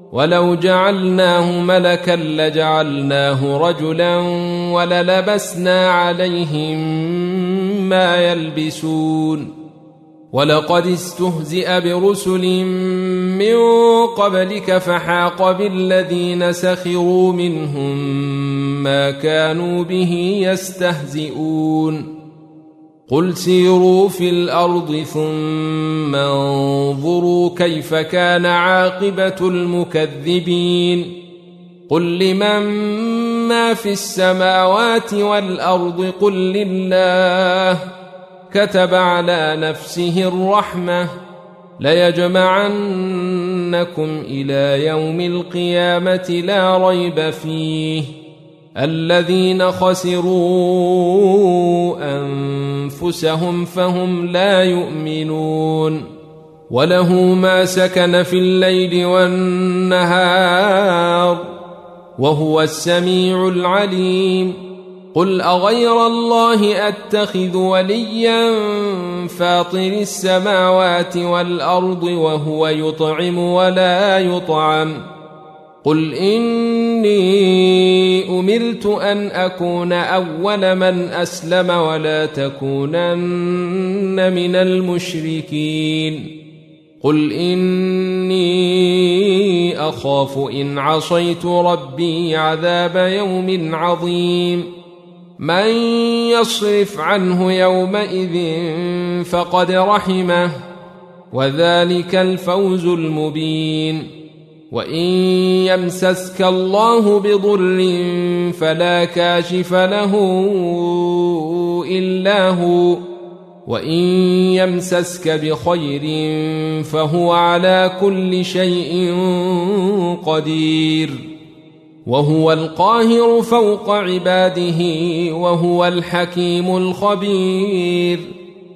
ولو جعلناه ملكا لجعلناه رجلا وللبسنا عليهم ما يلبسون ولقد استهزئ برسل من قبلك فحاق بالذين سخروا منهم ما كانوا به يستهزئون قل سيروا في الأرض ثم انظروا كيف كان عاقبة المكذبين قل لمن ما في السماوات والأرض قل لله كتب على نفسه الرحمة ليجمعنكم إلى يوم القيامة لا ريب فيه الذين خسروا أنفسهم فهم لا يؤمنون وله ما سكن في الليل والنهار وهو السميع العليم قل أغير الله أتخذ وليا فاطر السماوات والأرض وهو يطعم ولا يطعم قل إني أمرت أن أكون أول من أسلم ولا تكونن من المشركين قل إني أخاف إن عصيت ربي عذاب يوم عظيم من يصرف عنه يومئذ فقد رحمه وذلك الفوز المبين وإن يمسسك الله بضر فلا كاشف له إلا هو وإن يمسسك بخير فهو على كل شيء قدير وهو القاهر فوق عباده وهو الحكيم الخبير